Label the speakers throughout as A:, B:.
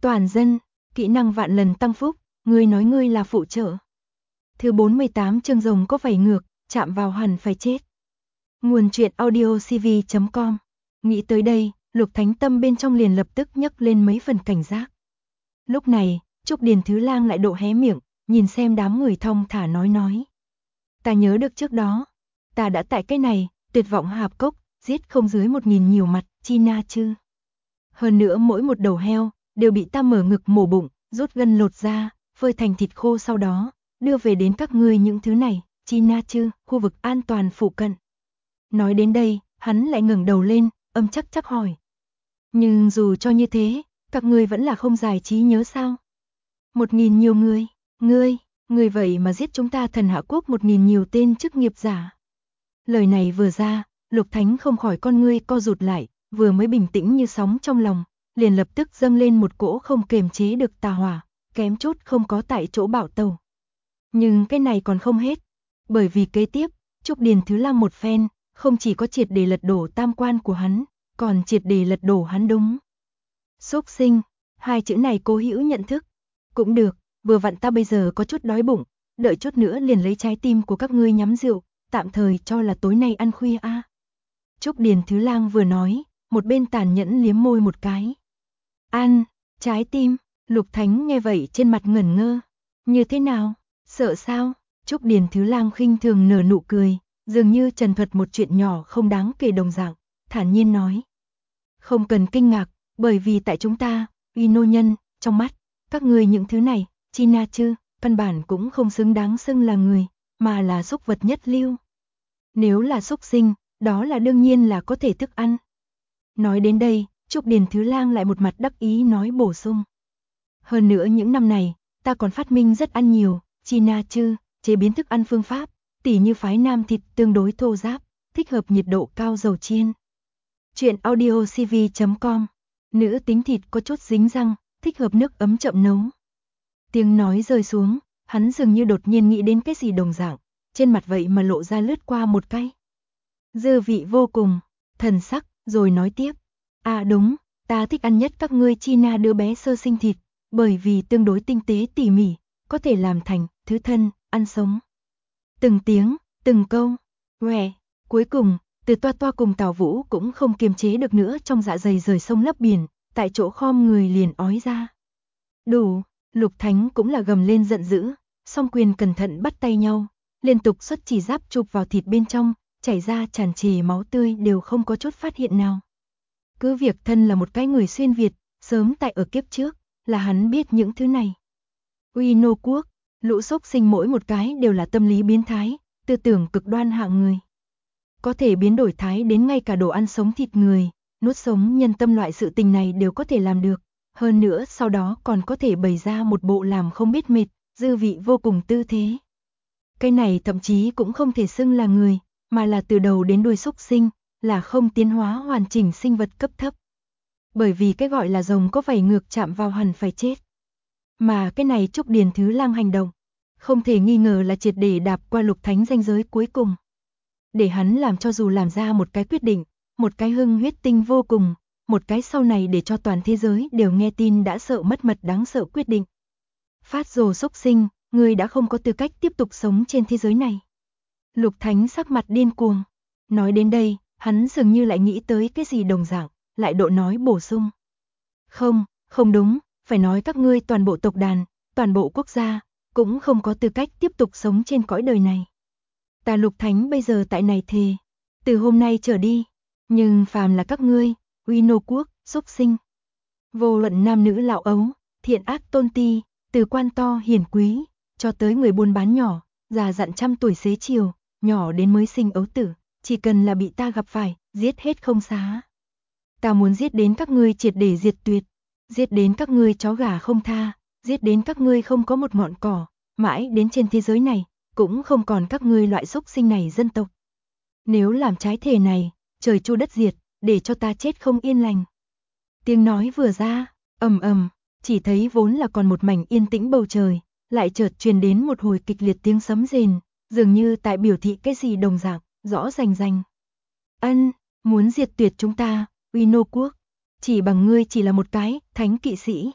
A: Toàn dân, kỹ năng vạn lần tăng phúc, ngươi nói ngươi là phụ trợ. Thứ 48 chương rồng có vảy ngược, chạm vào hẳn phải chết. Nguồn truyện audiocv.com. Nghĩ tới đây, Lục Thánh Tâm bên trong liền lập tức nhấc lên mấy phần cảnh giác. Lúc này, Trúc Điền Thứ Lang lại độ hé miệng, nhìn xem đám người thong thả nói. Ta nhớ được trước đó, ta đã tại cái này, tuyệt vọng hạp cốc, giết không dưới 1000 nhiều mặt, chi na chứ. Hơn nữa mỗi một đầu heo, đều bị ta mở ngực mổ bụng, rút gân lột ra, phơi thành thịt khô sau đó, đưa về đến các ngươi những thứ này, chi na chứ, khu vực an toàn phụ cận. Nói đến đây, hắn lại ngẩng đầu lên, âm chắc hỏi. Nhưng dù cho như thế, các ngươi vẫn là không giải trí nhớ sao? 1000 nhiều người, ngươi vậy mà giết chúng ta Thần Hạ Quốc 1000 nhiều tên chức nghiệp giả. Lời này vừa ra, Lục Thánh không khỏi con ngươi co rụt lại, vừa mới bình tĩnh như sóng trong lòng, liền lập tức dâng lên một cỗ không kềm chế được tà hỏa, kém chút không có tại chỗ bạo tàu. Nhưng cái này còn không hết, bởi vì kế tiếp, Trúc Điền Thứ Lang một phen, không chỉ có triệt để lật đổ tam quan của hắn, còn triệt để lật đổ hắn đúng. Xúc sinh, hai chữ này Cố Hữu nhận thức. Cũng được, vừa vặn ta bây giờ có chút đói bụng, đợi chút nữa liền lấy trái tim của các ngươi nhắm rượu, tạm thời cho là tối nay ăn khuya a. Trúc Điền Thứ Lang vừa nói, một bên tàn nhẫn liếm môi một cái. Ăn, trái tim, Lục Thánh nghe vậy trên mặt ngẩn ngơ. Như thế nào, sợ sao? Trúc Điền Thứ Lang khinh thường nở nụ cười, dường như trần thuật một chuyện nhỏ không đáng kể đồng dạng, thản nhiên nói. Không cần kinh ngạc, bởi vì tại chúng ta, uy nô nhân, trong mắt, các ngươi những thứ này, chi na chứ, căn bản cũng không xứng đáng xưng là người, mà là súc vật nhất lưu. Nếu là súc sinh, đó là đương nhiên là có thể thức ăn. Nói đến đây, Trúc Điền Thứ Lang lại một mặt đắc ý nói bổ sung. Hơn nữa những năm này, ta còn phát minh rất ăn nhiều, chi na chứ, chế biến thức ăn phương pháp, tỉ như phái nam thịt tương đối thô ráp, thích hợp nhiệt độ cao dầu chiên. Chuyện audiocv.com. Nữ tính thịt có chút dính răng, thích hợp nước ấm chậm nấu. Tiếng nói rơi xuống, hắn dường như đột nhiên nghĩ đến cái gì đồng dạng, trên mặt vậy mà lộ ra lướt qua một cái dư vị vô cùng, thần sắc, rồi nói tiếp. À đúng, ta thích ăn nhất các ngươi chi na đứa bé sơ sinh thịt, bởi vì tương đối tinh tế tỉ mỉ, có thể làm thành thứ thân, ăn sống. Từng tiếng, từng câu, quẹ, cuối cùng, Từ Toa Toa cùng Tào Vũ cũng không kiềm chế được nữa trong dạ dày rời sông lấp biển, tại chỗ khom người liền ói ra. Đủ, Lục Thánh cũng là gầm lên giận dữ, song quyền cẩn thận bắt tay nhau, liên tục xuất chỉ giáp chụp vào thịt bên trong, chảy ra tràn trề máu tươi đều không có chút phát hiện nào. Cứ việc thân là một cái người xuyên Việt, sớm tại ở kiếp trước, là hắn biết những thứ này. Uy nô quốc, lũ xúc sinh mỗi một cái đều là tâm lý biến thái, tư tưởng cực đoan hạng người. Có thể biến đổi thái đến ngay cả đồ ăn sống thịt người, nuốt sống nhân tâm loại sự tình này đều có thể làm được. Hơn nữa sau đó còn có thể bày ra một bộ làm không biết mệt, dư vị vô cùng tư thế. Cái này thậm chí cũng không thể xưng là người, mà là từ đầu đến đuôi xúc sinh, là không tiến hóa hoàn chỉnh sinh vật cấp thấp. Bởi vì cái gọi là rồng có vảy ngược chạm vào hẳn phải chết. Mà cái này Trúc Điền Thứ Lang hành động, không thể nghi ngờ là triệt để đạp qua Lục Thánh ranh giới cuối cùng. Để hắn làm cho dù làm ra một cái quyết định, một cái hưng huyết tinh vô cùng, một cái sau này để cho toàn thế giới đều nghe tin đã sợ mất mật đáng sợ quyết định. Phát rồ xúc sinh, ngươi đã không có tư cách tiếp tục sống trên thế giới này. Lục Thánh sắc mặt điên cuồng. Nói đến đây, hắn dường như lại nghĩ tới cái gì đồng dạng, lại độ nói bổ sung. Không đúng, phải nói các ngươi toàn bộ tộc đàn, toàn bộ quốc gia, cũng không có tư cách tiếp tục sống trên cõi đời này. Ta Lục Thánh bây giờ tại này thề, từ hôm nay trở đi, nhưng phàm là các ngươi, uy nô quốc, xúc sinh. Vô luận nam nữ lão ấu, thiện ác tôn ti, từ quan to hiển quý, cho tới người buôn bán nhỏ, già dặn trăm tuổi xế chiều, nhỏ đến mới sinh ấu tử, chỉ cần là bị ta gặp phải, giết hết không xá. Ta muốn giết đến các ngươi triệt để diệt tuyệt, giết đến các ngươi chó gà không tha, giết đến các ngươi không có một ngọn cỏ, mãi đến trên thế giới này, cũng không còn các ngươi loại xúc sinh này dân tộc. Nếu làm trái thề này, trời chu đất diệt, để cho ta chết không yên lành. Tiếng nói vừa ra, ầm ầm, chỉ thấy vốn là còn một mảnh yên tĩnh bầu trời, lại chợt truyền đến một hồi kịch liệt tiếng sấm rền, dường như tại biểu thị cái gì đồng dạng, rõ rành rành. Ân, muốn diệt tuyệt chúng ta, uy nô quốc, chỉ bằng ngươi chỉ là một cái thánh kỵ sĩ.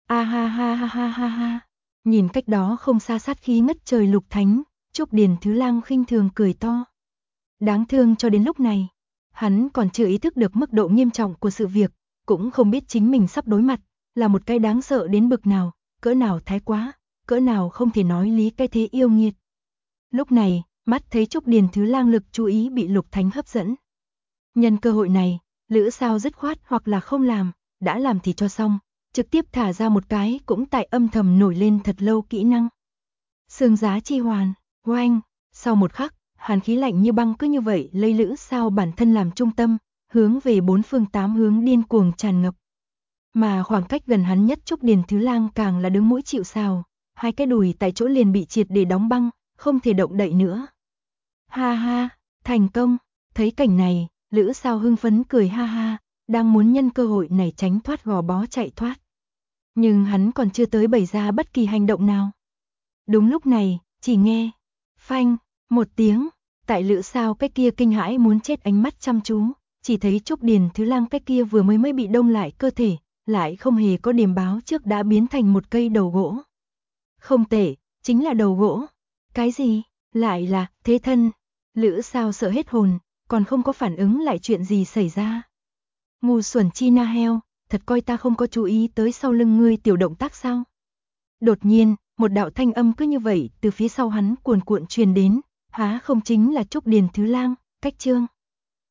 A: A ha ha ha ha ha ha. Nhìn cách đó không xa sát khí ngất trời Lục Thánh, Trúc Điền Thứ Lang khinh thường cười to. Đáng thương cho đến lúc này, hắn còn chưa ý thức được mức độ nghiêm trọng của sự việc, cũng không biết chính mình sắp đối mặt là một cái đáng sợ đến bực nào, cỡ nào thái quá, cỡ nào không thể nói lý cái thế yêu nghiệt. Lúc này, mắt thấy Trúc Điền Thứ Lang lực chú ý bị Lục Thánh hấp dẫn. Nhân cơ hội này, Lữ Sao dứt khoát hoặc là không làm, đã làm thì cho xong, trực tiếp thả ra một cái cũng tại âm thầm nổi lên thật lâu kỹ năng. Xương giá chi hoàn, oanh, sau một khắc, hàn khí lạnh như băng cứ như vậy lấy Lữ Sao bản thân làm trung tâm, hướng về bốn phương tám hướng điên cuồng tràn ngập. Mà khoảng cách gần hắn nhất Trúc Điền Thứ Lang càng là đứng mũi chịu sào, hai cái đùi tại chỗ liền bị triệt để đóng băng, không thể động đậy nữa. Ha ha, thành công, thấy cảnh này, Lữ Sao hưng phấn cười ha ha, đang muốn nhân cơ hội này tránh thoát gò bó chạy thoát. Nhưng hắn còn chưa tới bày ra bất kỳ hành động nào. Đúng lúc này, chỉ nghe, phanh, một tiếng, tại Lữ Sao cái kia kinh hãi muốn chết ánh mắt chăm chú, chỉ thấy Trúc Điền Thứ Lang cái kia vừa mới bị đông lại cơ thể, lại không hề có điểm báo trước đã biến thành một cây đầu gỗ. Không tệ, chính là đầu gỗ. Cái gì? Lại là thế thân. Lữ Sao sợ hết hồn, còn không có phản ứng lại chuyện gì xảy ra. Ngu xuẩn chi na heo, thật coi ta không có chú ý tới sau lưng ngươi tiểu động tác sao? Đột nhiên, một đạo thanh âm cứ như vậy từ phía sau hắn cuồn cuộn truyền đến, há không chính là Trúc Điền Thứ Lang, cách chương.